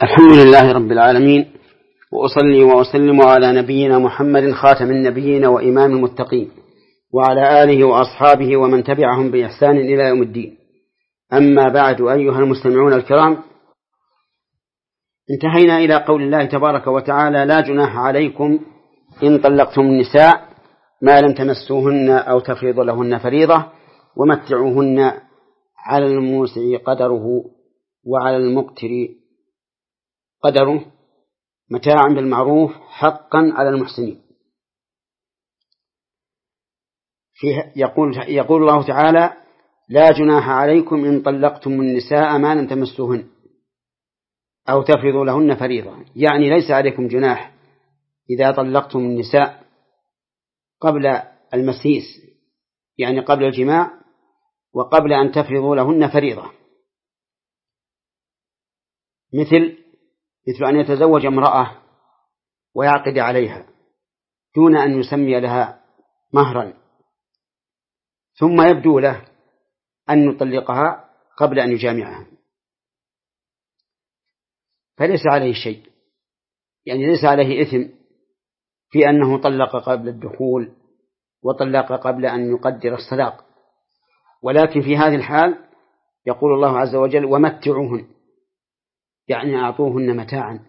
الحمد لله رب العالمين، وأصلي وأسلم على نبينا محمد خاتم النبيين وإمام المتقين، وعلى آله وأصحابه ومن تبعهم بإحسان إلى يوم الدين. أما بعد، أيها المستمعون الكرام، انتهينا إلى قول الله تبارك وتعالى: لا جناح عليكم إن طلقتم النساء ما لم تمسوهن أو تفرضوا لهن فريضة ومتعوهن على الموسع قدره وعلى المقتر قدره متاعا بالمعروف حقا على المحسنين. يقول الله تعالى: لا جناح عليكم إن طلقتم النساء ما لم تمسوهن أو تفرضوا لهن فريضة، يعني ليس عليكم جناح إذا طلقتم النساء قبل المسيس، يعني قبل الجماع، وقبل أن تفرضوا لهن فريضة، مثل أن يتزوج امرأة ويعقد عليها دون أن يسمي لها مهرا، ثم يبدو له أن يطلقها قبل أن يجامعها، فليس عليه شيء، يعني ليس عليه إثم في أنه طلق قبل الدخول وطلق قبل أن يقدر الصداق. ولكن في هذه الحال يقول الله عز وجل: ومتعوهن، يعني أعطوهن متاعا،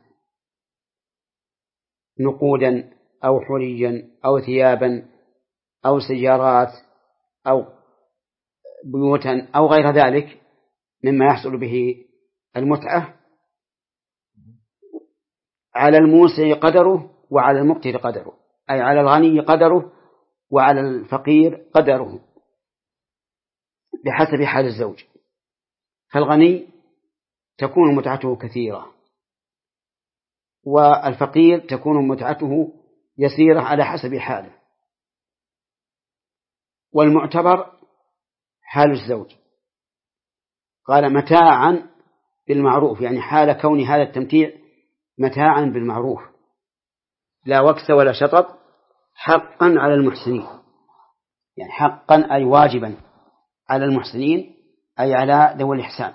نقودا أو حليا أو ثيابا أو سيارات أو بيوتا أو غير ذلك مما يحصل به المتعة، على الموسع قدره وعلى المقتر قدره، أي على الغني قدره وعلى الفقير قدره بحسب حال الزوج. فالغني تكون متعته كثيرة، والفقير تكون متعته يسيرة على حسب حاله. والمعتبر حال الزوج، قال: متاعا بالمعروف، يعني حال كون هذا التمتيع متاعا بالمعروف، لا وكس ولا شطط، حقا على المحسنين، يعني حقا أي واجبا على المحسنين، أي على ذوي الإحسان.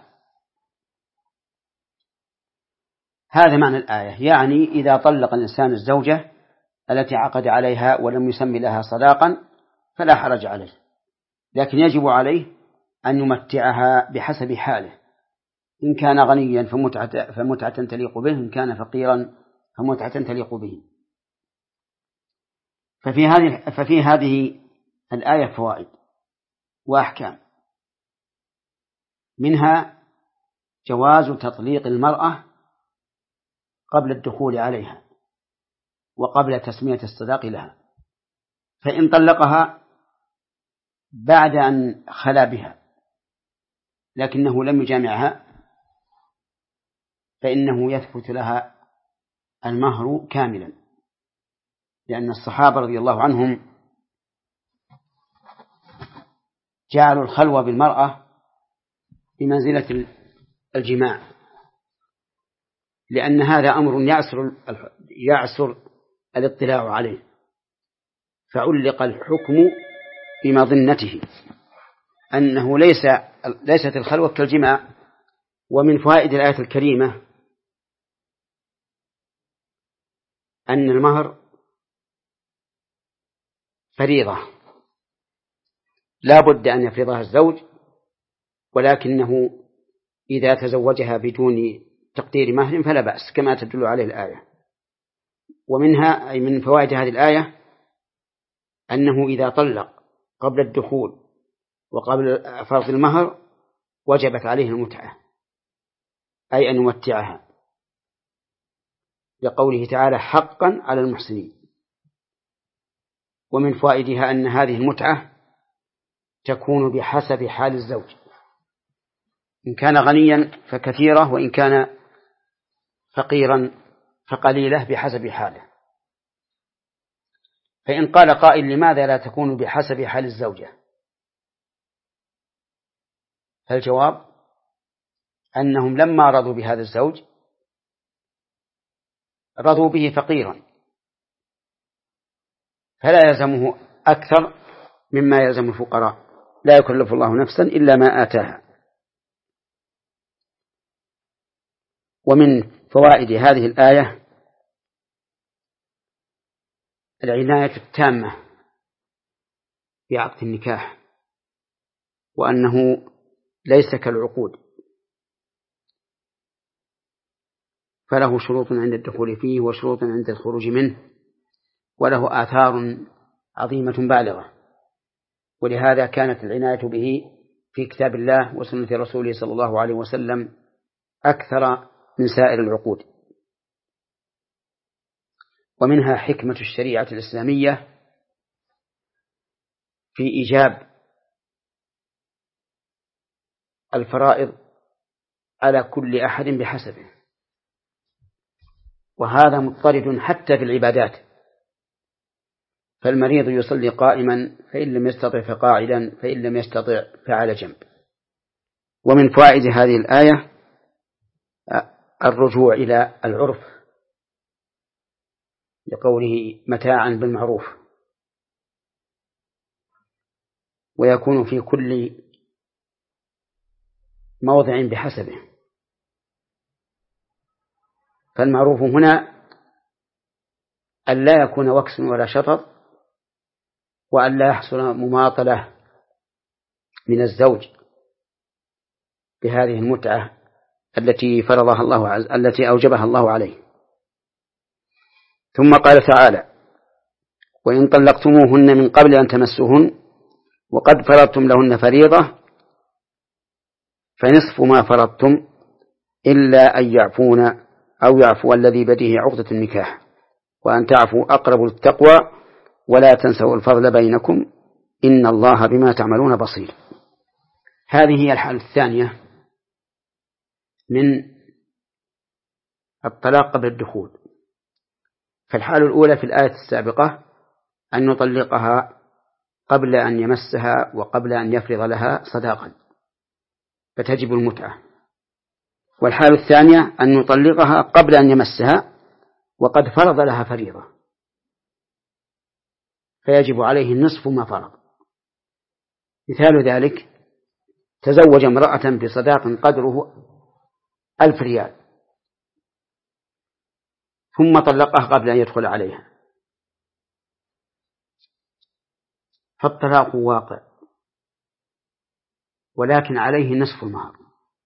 هذا معنى الآية، يعني إذا طلق الإنسان الزوجة التي عقد عليها ولم يسمي لها صداقا فلا حرج عليه، لكن يجب عليه أن يمتعها بحسب حاله، إن كان غنيا فمتعة تليق به، إن كان فقيرا فمتعة تليق به. ففي هذه الآية فوائد وأحكام، منها جواز تطليق المرأة قبل الدخول عليها وقبل تسمية الصداق لها، فإن طلقها بعد أن خلا بها لكنه لم يجامعها فإنه يثبت لها المهر كاملا، لأن الصحابة رضي الله عنهم جعلوا الخلوة بالمرأة بمنزلة الجماع، لأن هذا أمر يعسر الاطلاع عليه، فعلق الحكم بمظنته أنه ليست الخلوة كالجماع. ومن فوائد الآية الكريمة أن المهر فريضة لا بد أن يفرضها الزوج، ولكنه إذا تزوجها بدون تقدير مهر فلا بأس، كما تدل عليه الآية. ومنها أي من فوائد هذه الآية أنه إذا طلق قبل الدخول وقبل فرض المهر وجبت عليه المتعة، أي أن يمتعها، لقوله تعالى: حقا على المحسنين. ومن فوائدها أن هذه المتعة تكون بحسب حال الزوج، إن كان غنيا فكثيرة، وإن كان فقيرا فقليلة بحسب حاله. فإن قال قائل: لماذا لا تكون بحسب حال الزوجة؟ فالجواب أنهم لما رضوا بهذا الزوج رضوا به فقيرا، فلا يلزمه أكثر مما يلزم الفقراء، لا يكلف الله نفسا إلا ما آتاها. ومن فوائد هذه الآية العناية التامة بعقد النكاح، وأنه ليس كالعقود، فله شروط عند الدخول فيه وشروط عند الخروج منه، وله آثار عظيمة بالغة، ولهذا كانت العناية به في كتاب الله وسنة رسوله صلى الله عليه وسلم أكثر من سائر العقود. ومنها حكمة الشريعة الإسلامية في إيجاب الفرائض على كل أحد بحسبه، وهذا مضطرد حتى في العبادات، فالمريض يصلي قائما فإن لم يستطع فقاعدا فإن لم يستطع فعلى جنب. ومن فوائد هذه الآية الرجوع إلى العرف لقوله متاعا بالمعروف، ويكون في كل موضع بحسبه. فالمعروف هنا أن لا يكون وكس ولا شطط، وأن لا يحصل مماطلة من الزوج بهذه المتعة التي فرضها الله التي أوجبها الله عليه. ثم قال تعالى: وإن طلقتموهن من قبل أن تمسوهن وقد فرضتم لهن فريضة فنصف ما فرضتم إلا أن يعفون أو يعفو الذي بيده عقدة النكاح وأن تعفوا أقرب للتقوى ولا تنسوا الفضل بينكم إن الله بما تعملون بصير. هذه هي الحالة الثانية من الطلاق قبل الدخول. فالحالة الأولى في الآية السابقة أن نطلقها قبل أن يمسها وقبل أن يفرض لها صداقا فتجب المتعة. والحالة الثانية أن نطلقها قبل أن يمسها وقد فرض لها فريضة فيجب عليه نصف ما فرض. مثال ذلك: تزوج امرأة بصداق قدره 1000 ريال ثم طلقها قبل أن يدخل عليها، فالطلاق واقع ولكن عليه نصف المهر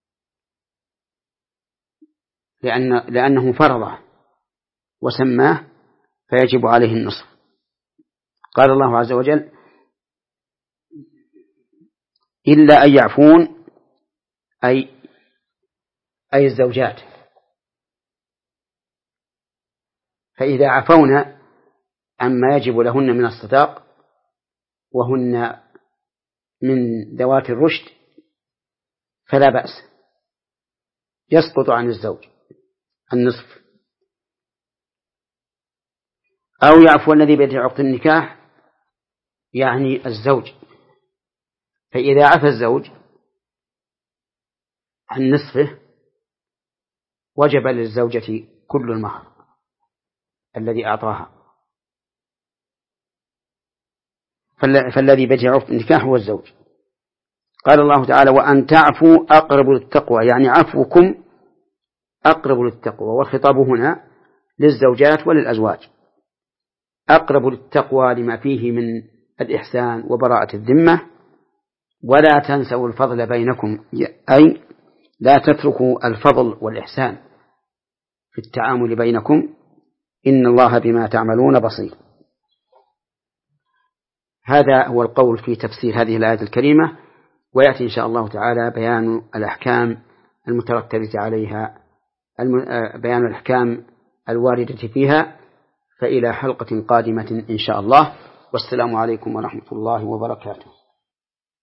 لأنه فرضه وسماه فيجب عليه النصف. قال الله عز وجل: إلا أن يعفون أي الزوجات، فإذا عفونا عما يجب لهن من الصداق وهن من ذوات الرشد فلا بأس، يسقط عن الزوج النصف. أو يعفو الذي بيده عقد النكاح يعني الزوج، فإذا عفى الزوج عن نصفه وجب للزوجة كل المهر الذي أعطاها، فالذي بيده عقد النكاح هو الزوج. قال الله تعالى: وأن تعفوا أقرب للتقوى، يعني عفوكم أقرب للتقوى، والخطاب هنا للزوجات وللأزواج. أقرب للتقوى لما فيه من الإحسان وبراءة الذمة. ولا تنسوا الفضل بينكم، أي لا تتركوا الفضل والإحسان في التعامل بينكم إن الله بما تعملون بصير. هذا هو القول في تفسير هذه الآية الكريمة، ويأتي إن شاء الله تعالى بيان الأحكام المترتبة عليها، بيان الأحكام الواردة فيها. فإلى حلقة قادمة إن شاء الله، والسلام عليكم ورحمة الله وبركاته.